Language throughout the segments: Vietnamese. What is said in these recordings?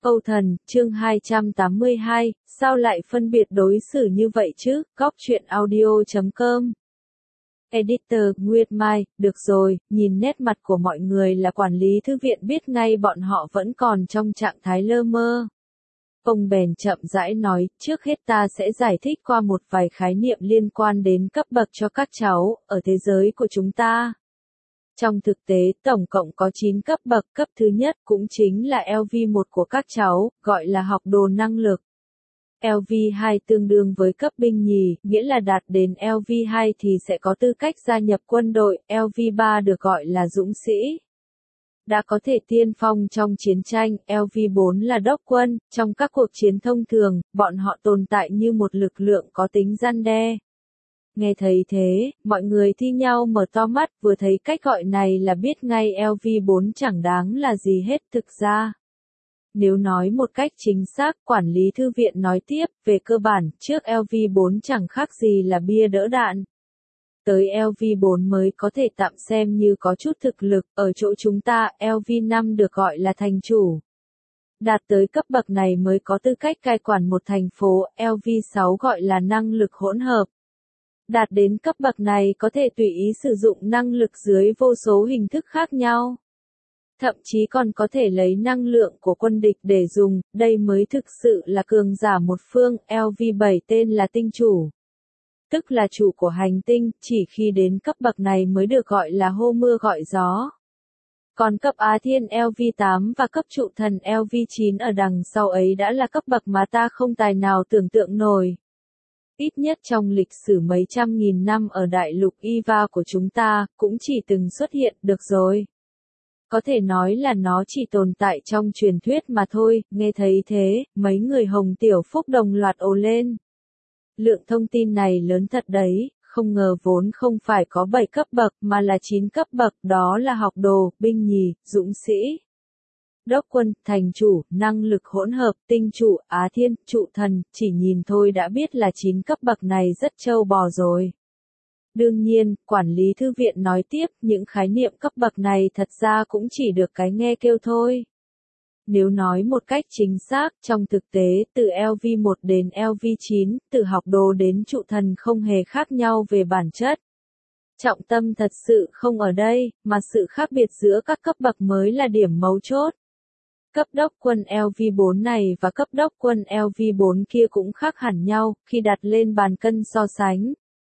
Âu Thần, chương 282, sao lại phân biệt đối xử như vậy chứ? Góc truyện audio.com. Editor, Nguyệt Mai, được rồi, nhìn nét mặt của mọi người là quản lý thư viện biết ngay bọn họ vẫn còn trong trạng thái lơ mơ. Ông bèn chậm rãi nói, trước hết ta sẽ giải thích qua một vài khái niệm liên quan đến cấp bậc cho các cháu, ở thế giới của chúng ta. Trong thực tế, tổng cộng có 9 cấp bậc, cấp thứ nhất cũng chính là LV1 của các cháu, gọi là học đồ năng lực. LV2 tương đương với cấp binh nhì, nghĩa là đạt đến LV2 thì sẽ có tư cách gia nhập quân đội, LV3 được gọi là dũng sĩ. Đã có thể tiên phong trong chiến tranh, LV4 là đốc quân, trong các cuộc chiến thông thường, bọn họ tồn tại như một lực lượng có tính răn đe. Nghe thấy thế, mọi người thi nhau mở to mắt, vừa thấy cách gọi này là biết ngay LV4 chẳng đáng là gì hết thực ra. Nếu nói một cách chính xác, quản lý thư viện nói tiếp, về cơ bản, trước LV4 chẳng khác gì là bia đỡ đạn. Tới LV4 mới có thể tạm xem như có chút thực lực, ở chỗ chúng ta, LV5 được gọi là thành chủ. Đạt tới cấp bậc này mới có tư cách cai quản một thành phố, LV6 gọi là năng lực hỗn hợp. Đạt đến cấp bậc này có thể tùy ý sử dụng năng lực dưới vô số hình thức khác nhau. Thậm chí còn có thể lấy năng lượng của quân địch để dùng, đây mới thực sự là cường giả một phương, LV7 tên là tinh chủ. Tức là chủ của hành tinh, chỉ khi đến cấp bậc này mới được gọi là hô mưa gọi gió. Còn cấp Á Thiên LV8 và cấp trụ thần LV9 ở đằng sau ấy đã là cấp bậc mà ta không tài nào tưởng tượng nổi. Ít nhất trong lịch sử mấy trăm nghìn năm ở đại lục Eva của chúng ta, cũng chỉ từng xuất hiện được rồi. Có thể nói là nó chỉ tồn tại trong truyền thuyết mà thôi, nghe thấy thế, mấy người Hồng Tiểu Phúc đồng loạt ồ lên. Lượng thông tin này lớn thật đấy, không ngờ vốn không phải có 7 cấp bậc mà là 9 cấp bậc, đó là học đồ, binh nhì, dũng sĩ, đốc quân, thành chủ, năng lực hỗn hợp, tinh chủ, Á Thiên, trụ thần, chỉ nhìn thôi đã biết là 9 cấp bậc này rất trâu bò rồi. Đương nhiên, quản lý thư viện nói tiếp, những khái niệm cấp bậc này thật ra cũng chỉ được cái nghe kêu thôi. Nếu nói một cách chính xác, trong thực tế, từ LV1 đến LV9, từ học đồ đến trụ thần không hề khác nhau về bản chất. Trọng tâm thật sự không ở đây, mà sự khác biệt giữa các cấp bậc mới là điểm mấu chốt. Cấp đốc quân LV4 này và cấp đốc quân LV4 kia cũng khác hẳn nhau, khi đặt lên bàn cân so sánh.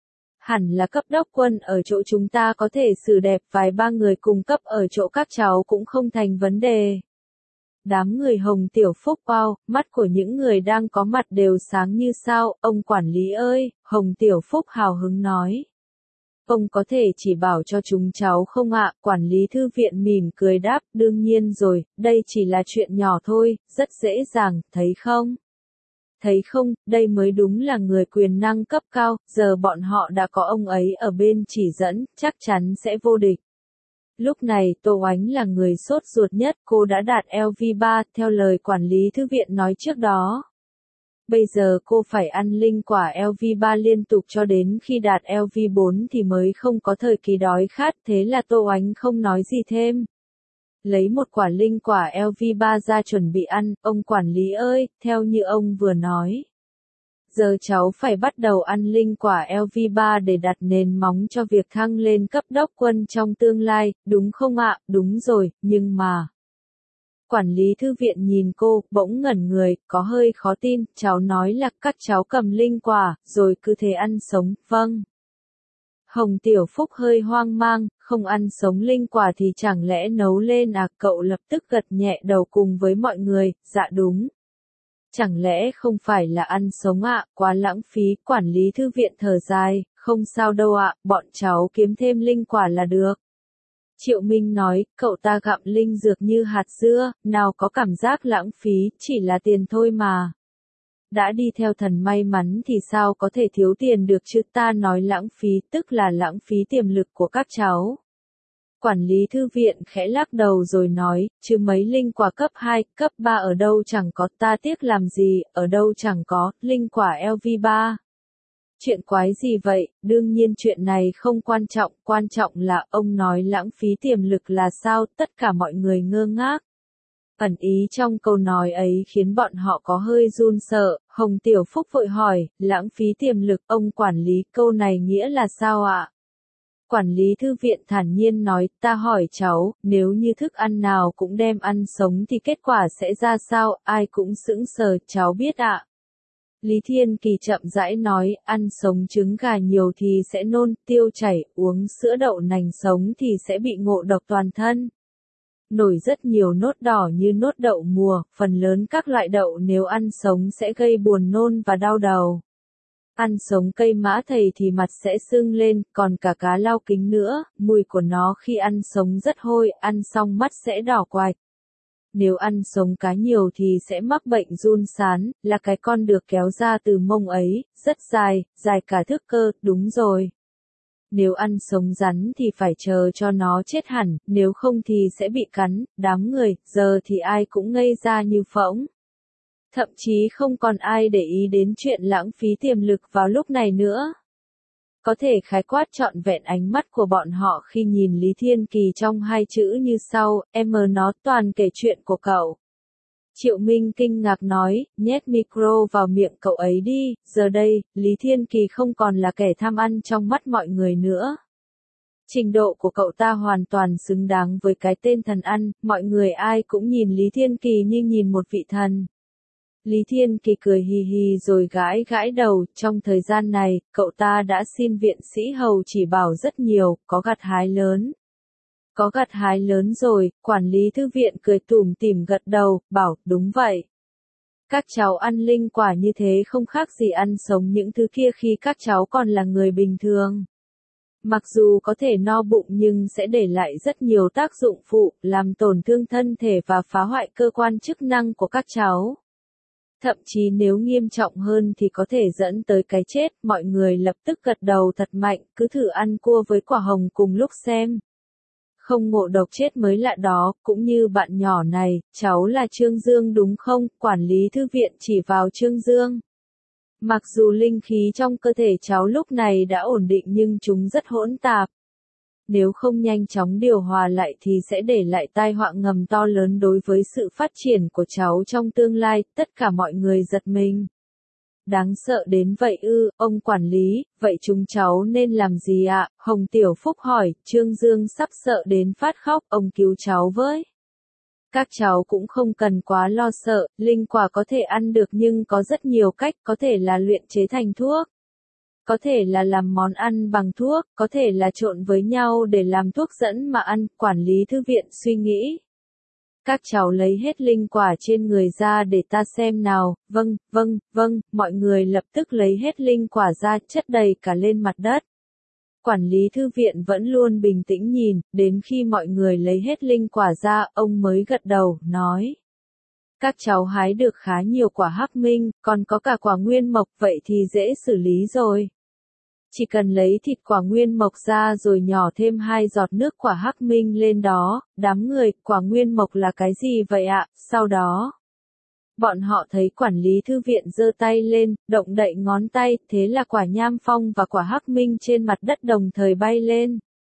Hẳn là cấp đốc quân ở chỗ chúng ta có thể xử đẹp vài ba người cùng cấp ở chỗ các cháu cũng không thành vấn đề. Đám người Hồng Tiểu Phúc wow, mắt của những người đang có mặt đều sáng như sao, ông quản lý ơi, Hồng Tiểu Phúc hào hứng nói. Ông có thể chỉ bảo cho chúng cháu không ạ, quản lý thư viện mỉm cười đáp, đương nhiên rồi, đây chỉ là chuyện nhỏ thôi, rất dễ dàng, thấy không? Thấy không, đây mới đúng là người quyền năng cấp cao, giờ bọn họ đã có ông ấy ở bên chỉ dẫn, chắc chắn sẽ vô địch. Lúc này Tô Oánh là người sốt ruột nhất, cô đã đạt LV3, theo lời quản lý thư viện nói trước đó. Bây giờ cô phải ăn linh quả LV3 liên tục cho đến khi đạt LV4 thì mới không có thời kỳ đói khát, thế là Tô Oánh không nói gì thêm. Lấy một quả linh quả LV3 ra chuẩn bị ăn, ông quản lý ơi, theo như ông vừa nói. Giờ cháu phải bắt đầu ăn linh quả LV3 để đặt nền móng cho việc thăng lên cấp đốc quân trong tương lai, đúng không ạ? Đúng rồi, nhưng mà... Quản lý thư viện nhìn cô, bỗng ngẩn người, có hơi khó tin, cháu nói là các cháu cầm linh quả, rồi cứ thế ăn sống, vâng. Hồng Tiểu Phúc hơi hoang mang, không ăn sống linh quả thì chẳng lẽ nấu lên à? Cậu lập tức gật nhẹ đầu cùng với mọi người, dạ đúng. Chẳng lẽ không phải là ăn sống ạ, quá lãng phí, quản lý thư viện thở dài, không sao đâu ạ, bọn cháu kiếm thêm linh quả là được. Triệu Minh nói, cậu ta gặm linh dược như hạt dưa, nào có cảm giác lãng phí, chỉ là tiền thôi mà. Đã đi theo thần may mắn thì sao có thể thiếu tiền được chứ, ta nói lãng phí tức là lãng phí tiềm lực của các cháu. Quản lý thư viện khẽ lắc đầu rồi nói, chứ mấy linh quả cấp 2, cấp 3 ở đâu chẳng có, ta tiếc làm gì, ở đâu chẳng có, linh quả LV3. Chuyện quái gì vậy, đương nhiên chuyện này không quan trọng là ông nói lãng phí tiềm lực là sao, tất cả mọi người ngơ ngác. Ẩn ý trong câu nói ấy khiến bọn họ có hơi run sợ, Hồng Tiểu Phúc vội hỏi, lãng phí tiềm lực, ông quản lý, câu này nghĩa là sao ạ? Quản lý thư viện thản nhiên nói, ta hỏi cháu, nếu như thức ăn nào cũng đem ăn sống thì kết quả sẽ ra sao, ai cũng sững sờ, cháu biết ạ. Lý Thiên Kỳ chậm rãi nói, ăn sống trứng gà nhiều thì sẽ nôn, tiêu chảy, uống sữa đậu nành sống thì sẽ bị ngộ độc toàn thân. Nổi rất nhiều nốt đỏ như nốt đậu mùa, phần lớn các loại đậu nếu ăn sống sẽ gây buồn nôn và đau đầu. Ăn sống cây mã thầy thì mặt sẽ sưng lên, còn cả cá lau kính nữa, mùi của nó khi ăn sống rất hôi, ăn xong mắt sẽ đỏ quạch. Nếu ăn sống cá nhiều thì sẽ mắc bệnh giun sán, là cái con được kéo ra từ mông ấy, rất dài, dài cả thước cơ, đúng rồi. Nếu ăn sống rắn thì phải chờ cho nó chết hẳn, nếu không thì sẽ bị cắn, đám người, giờ thì ai cũng ngây ra như phỗng. Thậm chí không còn ai để ý đến chuyện lãng phí tiềm lực vào lúc này nữa. Có thể khái quát trọn vẹn ánh mắt của bọn họ khi nhìn Lý Thiên Kỳ trong hai chữ như sau, em nó toàn kể chuyện của cậu. Triệu Minh kinh ngạc nói, nhét micro vào miệng cậu ấy đi, giờ đây, Lý Thiên Kỳ không còn là kẻ tham ăn trong mắt mọi người nữa. Trình độ của cậu ta hoàn toàn xứng đáng với cái tên thần ăn, mọi người ai cũng nhìn Lý Thiên Kỳ như nhìn một vị thần. Lý Thiên Kỳ cười hì hì rồi gãi gãi đầu, trong thời gian này, cậu ta đã xin viện sĩ hầu chỉ bảo rất nhiều, có gặt hái lớn. Có gặt hái lớn rồi, quản lý thư viện cười tủm tỉm gật đầu, bảo, đúng vậy. Các cháu ăn linh quả như thế không khác gì ăn sống những thứ kia khi các cháu còn là người bình thường. Mặc dù có thể no bụng nhưng sẽ để lại rất nhiều tác dụng phụ, làm tổn thương thân thể và phá hoại cơ quan chức năng của các cháu. Thậm chí nếu nghiêm trọng hơn thì có thể dẫn tới cái chết, mọi người lập tức gật đầu thật mạnh, cứ thử ăn cua với quả hồng cùng lúc xem. Không ngộ độc chết mới lạ đó, cũng như bạn nhỏ này, cháu là Trương Dương đúng không? Quản lý thư viện chỉ vào Trương Dương. Mặc dù linh khí trong cơ thể cháu lúc này đã ổn định nhưng chúng rất hỗn tạp. Nếu không nhanh chóng điều hòa lại thì sẽ để lại tai họa ngầm to lớn đối với sự phát triển của cháu trong tương lai, tất cả mọi người giật mình. Đáng sợ đến vậy ư, ông quản lý, vậy chúng cháu nên làm gì ạ? Hồng Tiểu Phúc hỏi, Trương Dương sắp sợ đến phát khóc, ông cứu cháu với. Các cháu cũng không cần quá lo sợ, linh quả có thể ăn được nhưng có rất nhiều cách, có thể là luyện chế thành thuốc. Có thể là làm món ăn bằng thuốc, có thể là trộn với nhau để làm thuốc dẫn mà ăn, quản lý thư viện suy nghĩ. Các cháu lấy hết linh quả trên người ra để ta xem nào, vâng, mọi người lập tức lấy hết linh quả ra chất đầy cả lên mặt đất. Quản lý thư viện vẫn luôn bình tĩnh nhìn, đến khi mọi người lấy hết linh quả ra, ông mới gật đầu, nói. Các cháu hái được khá nhiều quả hắc minh, còn có cả quả nguyên mộc, vậy thì dễ xử lý rồi. Chỉ cần lấy thịt quả nguyên mộc ra rồi nhỏ thêm 2 giọt nước quả hắc minh lên đó, đám người, quả nguyên mộc là cái gì vậy ạ? Sau đó, bọn họ thấy quản lý thư viện giơ tay lên, động đậy ngón tay, thế là quả nham phong và quả hắc minh trên mặt đất đồng thời bay lên.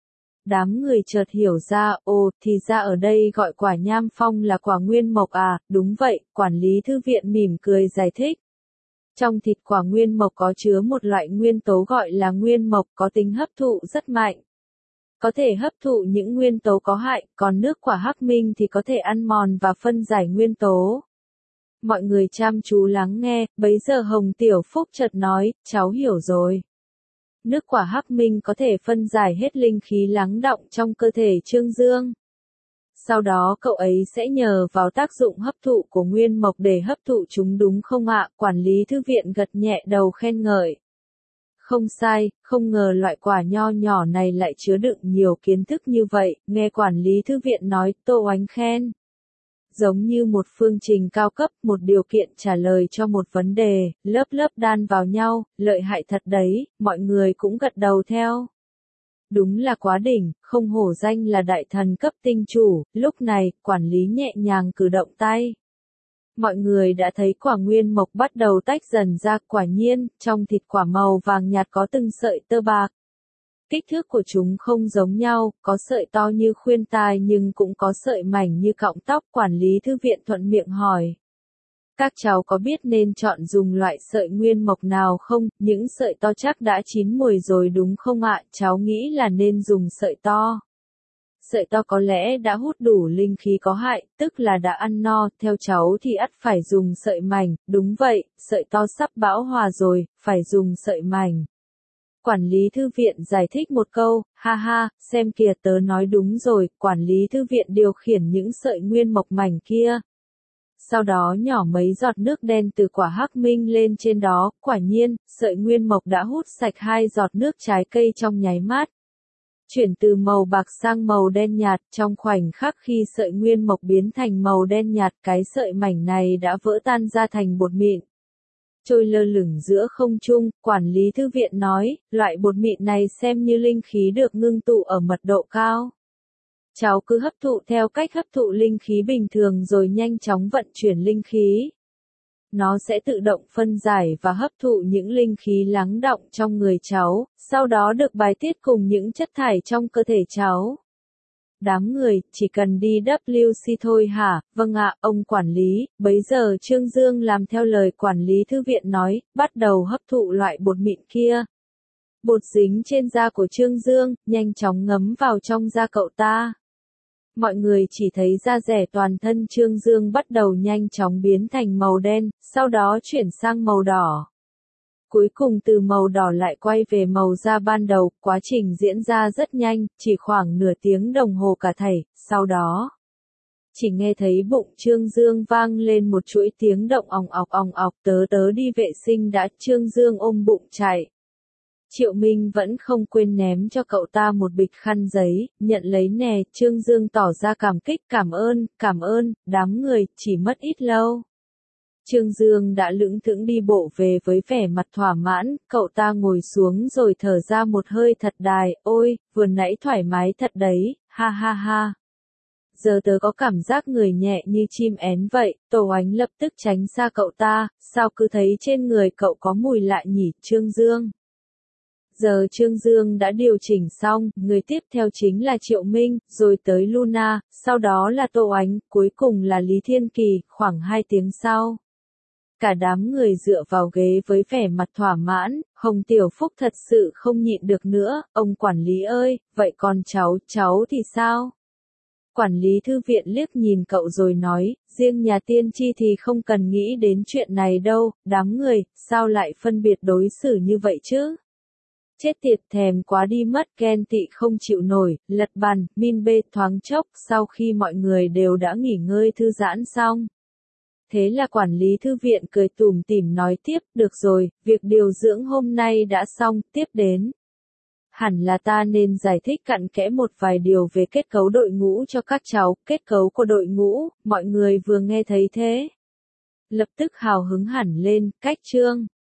Đám người chợt hiểu ra, ồ, thì ra ở đây gọi quả nham phong là quả nguyên mộc à, đúng vậy, quản lý thư viện mỉm cười giải thích. Trong thịt quả nguyên mộc có chứa một loại nguyên tố gọi là nguyên mộc có tính hấp thụ rất mạnh. Có thể hấp thụ những nguyên tố có hại, còn nước quả hắc minh thì có thể ăn mòn và phân giải nguyên tố. Mọi người chăm chú lắng nghe, bấy giờ Hồng Tiểu Phúc chợt nói, cháu hiểu rồi. Nước quả hắc minh có thể phân giải hết linh khí lắng đọng trong cơ thể Trương Dương. Sau đó cậu ấy sẽ nhờ vào tác dụng hấp thụ của nguyên mộc để hấp thụ chúng đúng không ạ? Quản lý thư viện gật nhẹ đầu khen ngợi. Không sai, không ngờ loại quả nho nhỏ này lại chứa đựng nhiều kiến thức như vậy, nghe quản lý thư viện nói, Tô Oánh khen. Giống như một phương trình cao cấp, một điều kiện trả lời cho một vấn đề, lớp lớp đan vào nhau, lợi hại thật đấy, mọi người cũng gật đầu theo. Đúng là quá đỉnh, không hổ danh là đại thần cấp tinh chủ, lúc này, quản lý nhẹ nhàng cử động tay. Mọi người đã thấy quả nguyên mộc bắt đầu tách dần ra, quả nhiên, trong thịt quả màu vàng nhạt có từng sợi tơ bạc. Kích thước của chúng không giống nhau, có sợi to như khuyên tai nhưng cũng có sợi mảnh như cọng tóc. Quản lý thư viện thuận miệng hỏi. Các cháu có biết nên chọn dùng loại sợi nguyên mộc nào không? Những sợi to chắc đã chín mùi rồi đúng không ạ? Cháu nghĩ là nên dùng sợi to. Sợi to có lẽ đã hút đủ linh khí có hại, tức là đã ăn no, theo cháu thì ắt phải dùng sợi mảnh. Đúng vậy, sợi to sắp bão hòa rồi, phải dùng sợi mảnh. Quản lý thư viện giải thích một câu, ha ha, xem kìa tớ nói đúng rồi. Quản lý thư viện điều khiển những sợi nguyên mộc mảnh kia. Sau đó nhỏ mấy giọt nước đen từ quả hắc minh lên trên đó, quả nhiên, sợi nguyên mộc đã hút sạch 2 giọt nước trái cây trong nháy mắt. Chuyển từ màu bạc sang màu đen nhạt, trong khoảnh khắc khi sợi nguyên mộc biến thành màu đen nhạt, cái sợi mảnh này đã vỡ tan ra thành bột mịn. Trôi lơ lửng giữa không trung, quản lý thư viện nói, loại bột mịn này xem như linh khí được ngưng tụ ở mật độ cao. Cháu cứ hấp thụ theo cách hấp thụ linh khí bình thường rồi nhanh chóng vận chuyển linh khí. Nó sẽ tự động phân giải và hấp thụ những linh khí lắng đọng trong người cháu, sau đó được bài tiết cùng những chất thải trong cơ thể cháu. Đám người, chỉ cần đi WC thôi hả? Vâng ạ, ông quản lý. Bấy giờ Trương Dương làm theo lời quản lý thư viện nói, bắt đầu hấp thụ loại bột mịn kia. Bột dính trên da của Trương Dương, nhanh chóng ngấm vào trong da cậu ta. Mọi người chỉ thấy da rẻ toàn thân Trương Dương bắt đầu nhanh chóng biến thành màu đen, sau đó chuyển sang màu đỏ. Cuối cùng từ màu đỏ lại quay về màu da ban đầu, quá trình diễn ra rất nhanh, chỉ khoảng nửa tiếng đồng hồ cả thảy, sau đó. Chỉ nghe thấy bụng Trương Dương vang lên một chuỗi tiếng động ong ọc, tớ đi vệ sinh đã. Trương Dương ôm bụng chạy. Triệu Minh vẫn không quên ném cho cậu ta một bịch khăn giấy, nhận lấy nè. Trương Dương tỏ ra cảm kích, cảm ơn, đám người, chỉ mất ít lâu. Trương Dương đã lững thững đi bộ về với vẻ mặt thỏa mãn, cậu ta ngồi xuống rồi thở ra một hơi thật dài, ôi, vừa nãy thoải mái thật đấy, ha ha ha. Giờ tớ có cảm giác người nhẹ như chim én vậy. Tổ Ánh lập tức tránh xa cậu ta, sao cứ thấy trên người cậu có mùi lạ nhỉ, Trương Dương. Giờ Trương Dương đã điều chỉnh xong, người tiếp theo chính là Triệu Minh, rồi tới Luna, sau đó là Tô Ánh, cuối cùng là Lý Thiên Kỳ. Khoảng 2 tiếng sau, cả đám người dựa vào ghế với vẻ mặt thỏa mãn. Hồng Tiểu Phúc thật sự không nhịn được nữa, ông quản lý ơi, vậy còn cháu thì sao? Quản lý thư viện liếc nhìn cậu rồi nói, riêng nhà tiên tri thì không cần nghĩ đến chuyện này đâu. Đám người, sao lại phân biệt đối xử như vậy chứ? Chết tiệt, thèm quá đi mất, ghen tị không chịu nổi. Lật bàn, min bê thoáng chốc, sau khi mọi người đều đã nghỉ ngơi thư giãn xong. Thế là quản lý thư viện cười tủm tỉm nói tiếp, được rồi, việc điều dưỡng hôm nay đã xong, tiếp đến. Hẳn là ta nên giải thích cặn kẽ một vài điều về kết cấu đội ngũ cho các cháu. Kết cấu của đội ngũ, mọi người vừa nghe thấy thế. Lập tức hào hứng hẳn lên, cách chương.